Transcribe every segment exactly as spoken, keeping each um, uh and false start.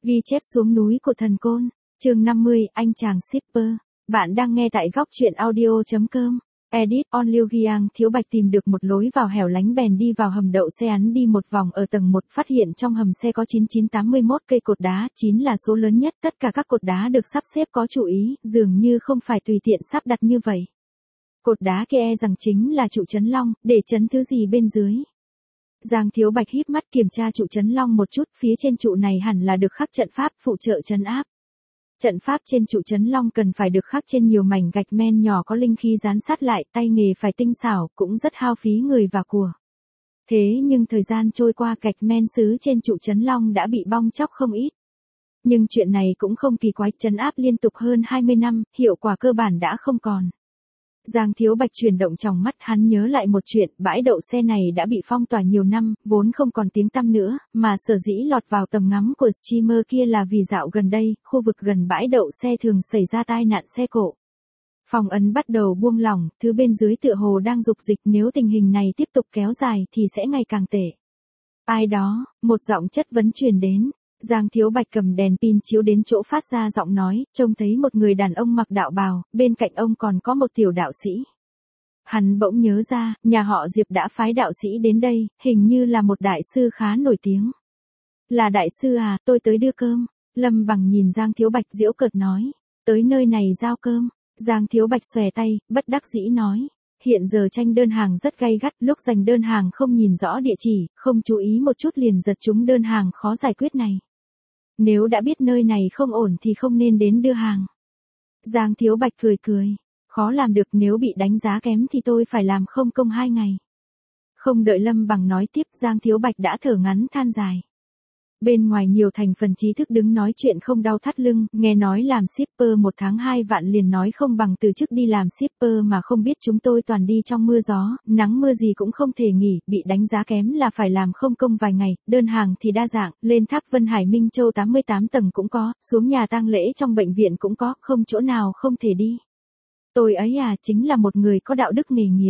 Ghi chép xuống núi của thần côn. Chương năm mươi, anh chàng shipper. Bạn đang nghe tại góc truyện audio chấm com. Edit on Liu Giang. Thiếu Bạch tìm được một lối vào hẻo lánh bèn đi vào hầm đậu xe, hắn đi một vòng ở tầng một, phát hiện trong hầm xe có chín chín tám mươi mốt cây cột đá, chín là số lớn nhất, tất cả các cột đá được sắp xếp có chú ý, dường như không phải tùy tiện sắp đặt như vậy. Cột đá kia e rằng chính là trụ trấn long, để trấn thứ gì bên dưới. Giang Thiếu Bạch híp mắt kiểm tra trụ trấn long một chút, phía trên trụ này hẳn là được khắc trận pháp phụ trợ trấn áp. Trận pháp trên trụ trấn long cần phải được khắc trên nhiều mảnh gạch men nhỏ có linh khí dán sát lại, tay nghề phải tinh xảo, cũng rất hao phí người và của. Thế nhưng thời gian trôi qua, gạch men sứ trên trụ trấn long đã bị bong tróc không ít. Nhưng chuyện này cũng không kỳ quái, trấn áp liên tục hơn hai mươi năm, hiệu quả cơ bản đã không còn. Giang Thiếu Bạch chuyển động trong mắt, hắn nhớ lại một chuyện, bãi đậu xe này đã bị phong tỏa nhiều năm, vốn không còn tiếng tăm nữa, mà sở dĩ lọt vào tầm ngắm của streamer kia là vì dạo gần đây, khu vực gần bãi đậu xe thường xảy ra tai nạn xe cộ. Phong ấn bắt đầu buông lỏng, thứ bên dưới tựa hồ đang dục dịch, nếu tình hình này tiếp tục kéo dài thì sẽ ngày càng tệ. Ai đó, một giọng chất vấn truyền đến. Giang Thiếu Bạch cầm đèn pin chiếu đến chỗ phát ra giọng nói, trông thấy một người đàn ông mặc đạo bào, bên cạnh ông còn có một tiểu đạo sĩ. Hắn bỗng nhớ ra, nhà họ Diệp đã phái đạo sĩ đến đây, hình như là một đại sư khá nổi tiếng. Là đại sư à, tôi tới đưa cơm. Lâm Bằng nhìn Giang Thiếu Bạch giễu cợt nói, tới nơi này giao cơm. Giang Thiếu Bạch xòe tay, bất đắc dĩ nói. Hiện giờ tranh đơn hàng rất gay gắt, lúc giành đơn hàng không nhìn rõ địa chỉ, không chú ý một chút liền giật trúng đơn hàng khó giải quyết này. Nếu đã biết nơi này không ổn thì không nên đến đưa hàng. Giang Thiếu Bạch cười cười. Khó làm được, nếu bị đánh giá kém thì tôi phải làm không công hai ngày. Không đợi Lâm Bằng nói tiếp, Giang Thiếu Bạch đã thở ngắn than dài. Bên ngoài nhiều thành phần trí thức đứng nói chuyện không đau thắt lưng, nghe nói làm shipper một tháng hai vạn liền nói không bằng từ chức đi làm shipper, mà không biết chúng tôi toàn đi trong mưa gió, nắng mưa gì cũng không thể nghỉ, bị đánh giá kém là phải làm không công vài ngày, đơn hàng thì đa dạng, lên tháp Vân Hải Minh Châu tám mươi tám tầng cũng có, xuống nhà tang lễ trong bệnh viện cũng có, không chỗ nào không thể đi. Tôi ấy à, chính là một người có đạo đức nghề nghiệp.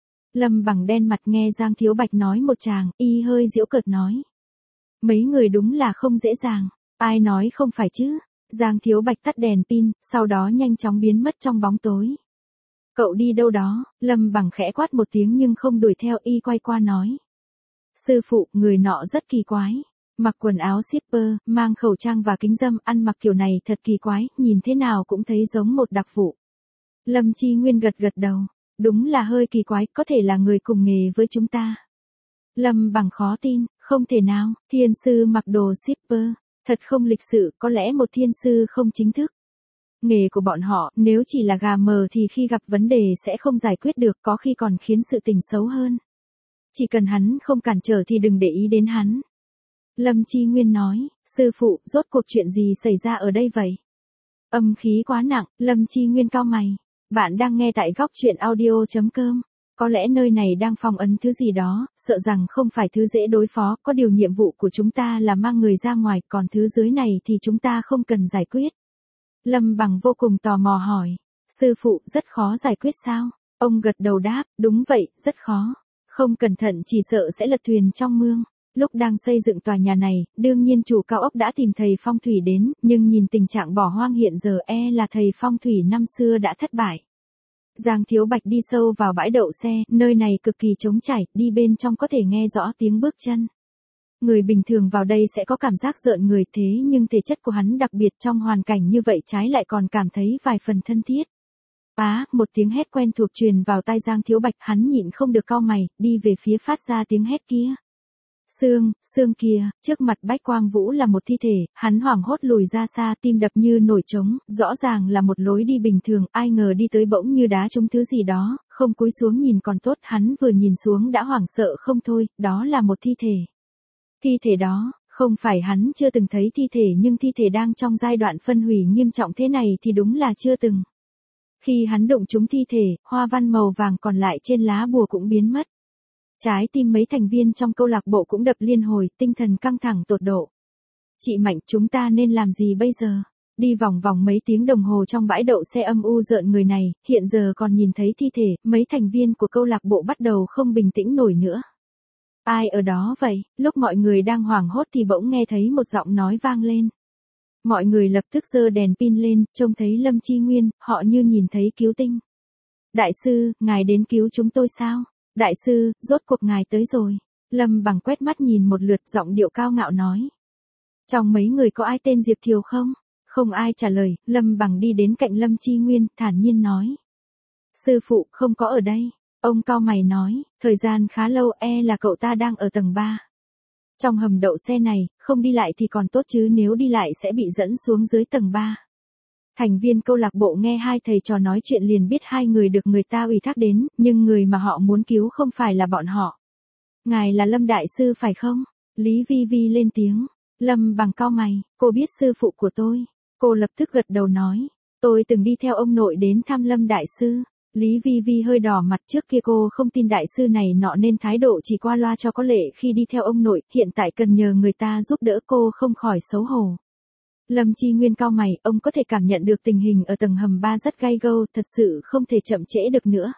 Lâm Bằng đen mặt nghe Giang Thiếu Bạch nói một tràng, y hơi giễu cợt nói. Mấy người đúng là không dễ dàng, ai nói không phải chứ. Giang Thiếu Bạch tắt đèn pin, sau đó nhanh chóng biến mất trong bóng tối. Cậu đi đâu đó? Lâm Bằng khẽ quát một tiếng nhưng không đuổi theo, y quay qua nói. Sư phụ, người nọ rất kỳ quái. Mặc quần áo shipper, mang khẩu trang và kính râm, ăn mặc kiểu này thật kỳ quái, nhìn thế nào cũng thấy giống một đặc vụ. Lâm Chi Nguyên gật gật đầu. Đúng là hơi kỳ quái, có thể là người cùng nghề với chúng ta. Lâm Bằng khó tin, không thể nào, thiên sư mặc đồ shipper, thật không lịch sự, có lẽ một thiên sư không chính thức. Nghề của bọn họ, nếu chỉ là gà mờ thì khi gặp vấn đề sẽ không giải quyết được, có khi còn khiến sự tình xấu hơn. Chỉ cần hắn không cản trở thì đừng để ý đến hắn. Lâm Chi Nguyên nói, sư phụ, rốt cuộc chuyện gì xảy ra ở đây vậy? Âm khí quá nặng, Lâm Chi Nguyên cau mày. Bạn đang nghe tại góc truyện audio chấm com. Có lẽ nơi này đang phong ấn thứ gì đó, sợ rằng không phải thứ dễ đối phó, có điều nhiệm vụ của chúng ta là mang người ra ngoài, còn thứ dưới này thì chúng ta không cần giải quyết. Lâm Bằng vô cùng tò mò hỏi, sư phụ, rất khó giải quyết sao? Ông gật đầu đáp, đúng vậy, rất khó. Không cẩn thận chỉ sợ sẽ lật thuyền trong mương. Lúc đang xây dựng tòa nhà này, đương nhiên chủ cao ốc đã tìm thầy phong thủy đến, nhưng nhìn tình trạng bỏ hoang hiện giờ e là thầy phong thủy năm xưa đã thất bại. Giang Thiếu Bạch đi sâu vào bãi đậu xe, nơi này cực kỳ trống trải, đi bên trong có thể nghe rõ tiếng bước chân. Người bình thường vào đây sẽ có cảm giác rợn người, thế nhưng thể chất của hắn đặc biệt, trong hoàn cảnh như vậy trái lại còn cảm thấy vài phần thân thiết. Á, một tiếng hét quen thuộc truyền vào tai Giang Thiếu Bạch, hắn nhịn không được cau mày, đi về phía phát ra tiếng hét kia. Sương, sương kia, trước mặt Bách Quang Vũ là một thi thể, hắn hoảng hốt lùi ra xa, tim đập như nổi trống, rõ ràng là một lối đi bình thường, ai ngờ đi tới bỗng như đá trúng thứ gì đó, không cúi xuống nhìn còn tốt, hắn vừa nhìn xuống đã hoảng sợ không thôi, đó là một thi thể. Thi thể đó, không phải hắn chưa từng thấy thi thể, nhưng thi thể đang trong giai đoạn phân hủy nghiêm trọng thế này thì đúng là chưa từng. Khi hắn đụng trúng thi thể, hoa văn màu vàng còn lại trên lá bùa cũng biến mất. Trái tim mấy thành viên trong câu lạc bộ cũng đập liên hồi, tinh thần căng thẳng tột độ. Chị Mạnh, chúng ta nên làm gì bây giờ? Đi vòng vòng mấy tiếng đồng hồ trong bãi đậu xe âm u rợn người này, hiện giờ còn nhìn thấy thi thể, mấy thành viên của câu lạc bộ bắt đầu không bình tĩnh nổi nữa. Ai ở đó vậy? Lúc mọi người đang hoảng hốt thì bỗng nghe thấy một giọng nói vang lên. Mọi người lập tức giơ đèn pin lên, trông thấy Lâm Chi Nguyên, họ như nhìn thấy cứu tinh. Đại sư, ngài đến cứu chúng tôi sao? Đại sư, rốt cuộc ngài tới rồi. Lâm Bằng quét mắt nhìn một lượt, giọng điệu cao ngạo nói. Trong mấy người có ai tên Diệp Thiều không? Không ai trả lời, Lâm Bằng đi đến cạnh Lâm Chi Nguyên, thản nhiên nói. Sư phụ không có ở đây. Ông cau mày nói, thời gian khá lâu, e là cậu ta đang ở tầng ba. Trong hầm đậu xe này, không đi lại thì còn tốt chứ nếu đi lại sẽ bị dẫn xuống dưới tầng ba. Thành viên câu lạc bộ nghe hai thầy trò nói chuyện liền biết hai người được người ta ủy thác đến, nhưng người mà họ muốn cứu không phải là bọn họ. Ngài là Lâm Đại Sư phải không? Lý Vi Vi lên tiếng. Lâm Bằng cau mày, cô biết sư phụ của tôi. Cô lập tức gật đầu nói, tôi từng đi theo ông nội đến thăm Lâm Đại Sư. Lý Vi Vi hơi đỏ mặt, trước kia cô không tin đại sư này nọ nên thái độ chỉ qua loa cho có lệ khi đi theo ông nội, hiện tại cần nhờ người ta giúp đỡ cô không khỏi xấu hổ. Lâm Chi Nguyên cau mày, ông có thể cảm nhận được tình hình ở tầng hầm ba rất gay go, thật sự không thể chậm trễ được nữa.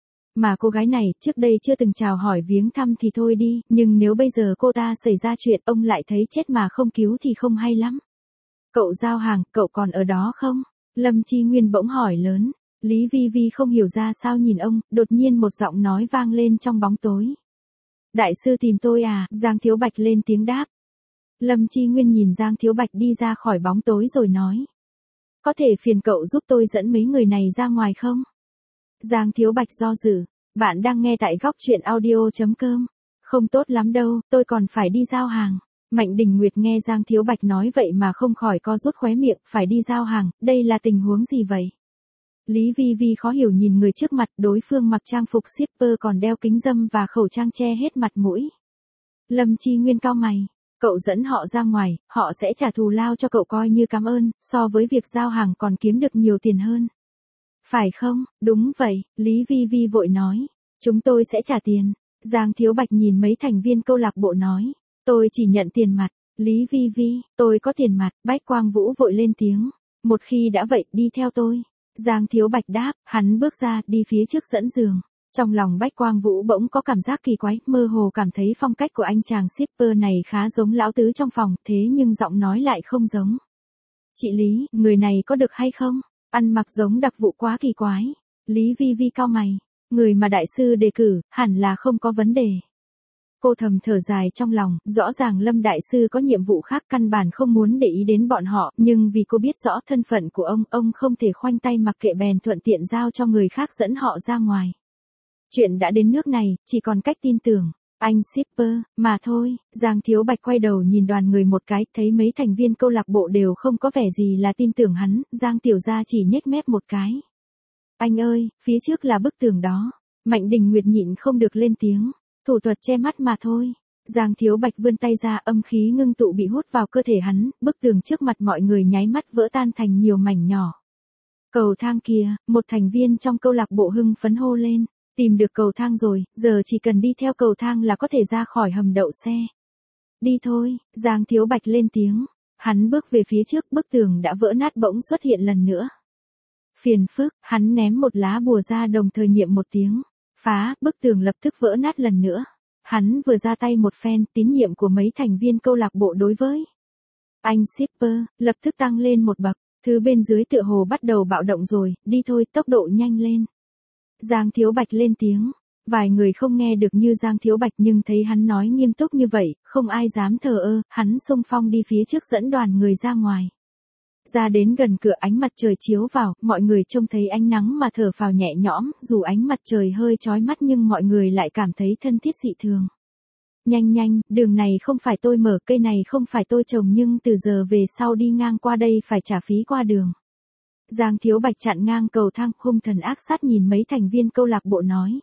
Mà cô gái này, trước đây chưa từng chào hỏi viếng thăm thì thôi đi, nhưng nếu bây giờ cô ta xảy ra chuyện ông lại thấy chết mà không cứu thì không hay lắm. Cậu giao hàng, cậu còn ở đó không? Lâm Chi Nguyên bỗng hỏi lớn. Lý Vi Vi không hiểu ra sao nhìn ông, đột nhiên một giọng nói vang lên trong bóng tối. Đại sư tìm tôi à? Giang Thiếu Bạch lên tiếng đáp. Lâm Chi Nguyên nhìn Giang Thiếu Bạch đi ra khỏi bóng tối rồi nói. Có thể phiền cậu giúp tôi dẫn mấy người này ra ngoài không? Giang Thiếu Bạch do dự. Bạn đang nghe tại góc truyện audio chấm com. Không tốt lắm đâu, tôi còn phải đi giao hàng. Mạnh Đình Nguyệt nghe Giang Thiếu Bạch nói vậy mà không khỏi co rút khóe miệng, phải đi giao hàng, đây là tình huống gì vậy? Lý Vi Vi khó hiểu nhìn người trước mặt, đối phương mặc trang phục shipper còn đeo kính râm và khẩu trang che hết mặt mũi. Lâm Chi Nguyên cau mày, cậu dẫn họ ra ngoài, họ sẽ trả thù lao cho cậu coi như cảm ơn, so với việc giao hàng còn kiếm được nhiều tiền hơn. Phải không? Đúng vậy, Lý Vi Vi vội nói, chúng tôi sẽ trả tiền. Giang Thiếu Bạch nhìn mấy thành viên câu lạc bộ nói, tôi chỉ nhận tiền mặt. Lý Vi Vi, tôi có tiền mặt. Bách Quang Vũ vội lên tiếng, một khi đã vậy, đi theo tôi. Giang Thiếu Bạch đáp, hắn bước ra, đi phía trước dẫn giường. Trong lòng Bách Quang Vũ bỗng có cảm giác kỳ quái, mơ hồ cảm thấy phong cách của anh chàng shipper này khá giống lão tứ trong phòng, thế nhưng giọng nói lại không giống. Chị Lý, người này có được hay không? Ăn mặc giống đặc vụ quá kỳ quái. Lý Vi Vi cau mày, người mà đại sư đề cử, hẳn là không có vấn đề. Cô thầm thở dài trong lòng, rõ ràng Lâm Đại Sư có nhiệm vụ khác căn bản không muốn để ý đến bọn họ, nhưng vì cô biết rõ thân phận của ông, ông không thể khoanh tay mặc kệ bèn thuận tiện giao cho người khác dẫn họ ra ngoài. Chuyện đã đến nước này, chỉ còn cách tin tưởng. Anh shipper, mà thôi. Giang Thiếu Bạch quay đầu nhìn đoàn người một cái, thấy mấy thành viên câu lạc bộ đều không có vẻ gì là tin tưởng hắn, Giang Tiểu Gia chỉ nhếch mép một cái. Anh ơi, phía trước là bức tường đó. Mạnh Đình Nguyệt nhịn không được lên tiếng. Thủ thuật che mắt mà thôi. Giang Thiếu Bạch vươn tay ra, âm khí ngưng tụ bị hút vào cơ thể hắn, bức tường trước mặt mọi người nháy mắt vỡ tan thành nhiều mảnh nhỏ. Cầu thang kia, một thành viên trong câu lạc bộ hưng phấn hô lên. Tìm được cầu thang rồi, giờ chỉ cần đi theo cầu thang là có thể ra khỏi hầm đậu xe. Đi thôi, Giang Thiếu Bạch lên tiếng. Hắn bước về phía trước, bức tường đã vỡ nát bỗng xuất hiện lần nữa. Phiền phức, hắn ném một lá bùa ra đồng thời niệm một tiếng. Phá, bức tường lập tức vỡ nát lần nữa. Hắn vừa ra tay một phen, tín nhiệm của mấy thành viên câu lạc bộ đối với anh shipper, lập tức tăng lên một bậc. Thứ bên dưới tựa hồ bắt đầu bạo động rồi, đi thôi, tốc độ nhanh lên. Giang Thiếu Bạch lên tiếng. Vài người không nghe được như Giang Thiếu Bạch nhưng thấy hắn nói nghiêm túc như vậy, không ai dám thờ ơ, hắn xung phong đi phía trước dẫn đoàn người ra ngoài. Ra đến gần cửa, ánh mặt trời chiếu vào, mọi người trông thấy ánh nắng mà thở phào nhẹ nhõm, dù ánh mặt trời hơi chói mắt nhưng mọi người lại cảm thấy thân thiết dị thường. Nhanh nhanh, đường này không phải tôi mở, cây này không phải tôi trồng nhưng từ giờ về sau đi ngang qua đây phải trả phí qua đường. Giang Thiếu Bạch chặn ngang cầu thang, hung thần ác sát nhìn mấy thành viên câu lạc bộ nói.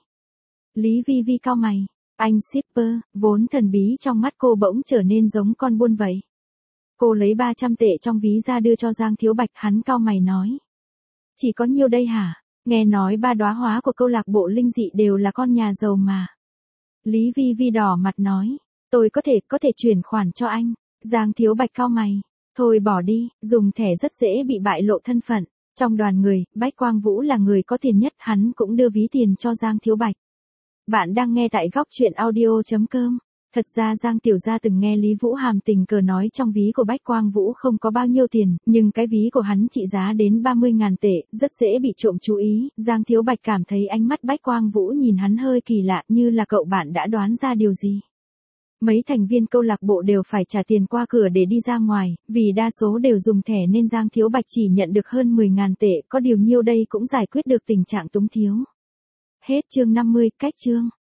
Lý Vi Vi cau mày, anh shipper, vốn thần bí trong mắt cô bỗng trở nên giống con buôn vậy. Cô lấy ba trăm tệ trong ví ra đưa cho Giang Thiếu Bạch, hắn cau mày nói. Chỉ có nhiêu đây hả? Nghe nói ba đóa hóa của câu lạc bộ linh dị đều là con nhà giàu mà. Lý Vi Vi đỏ mặt nói, tôi có thể, có thể chuyển khoản cho anh. Giang Thiếu Bạch cau mày, thôi bỏ đi, dùng thẻ rất dễ bị bại lộ thân phận. Trong đoàn người, Bách Quang Vũ là người có tiền nhất, hắn cũng đưa ví tiền cho Giang Thiếu Bạch. Bạn đang nghe tại góc truyện audio chấm com. Thật ra Giang Tiểu Gia từng nghe Lý Vũ Hàm tình cờ nói trong ví của Bách Quang Vũ không có bao nhiêu tiền, nhưng cái ví của hắn trị giá đến ba mươi ngàn tệ, rất dễ bị trộm chú ý. Giang Thiếu Bạch cảm thấy ánh mắt Bách Quang Vũ nhìn hắn hơi kỳ lạ, như là cậu bạn đã đoán ra điều gì. Mấy thành viên câu lạc bộ đều phải trả tiền qua cửa để đi ra ngoài, vì đa số đều dùng thẻ nên Giang Thiếu Bạch chỉ nhận được hơn mười ngàn tệ, có điều nhiêu đây cũng giải quyết được tình trạng túng thiếu. Hết chương năm mươi, cách chương.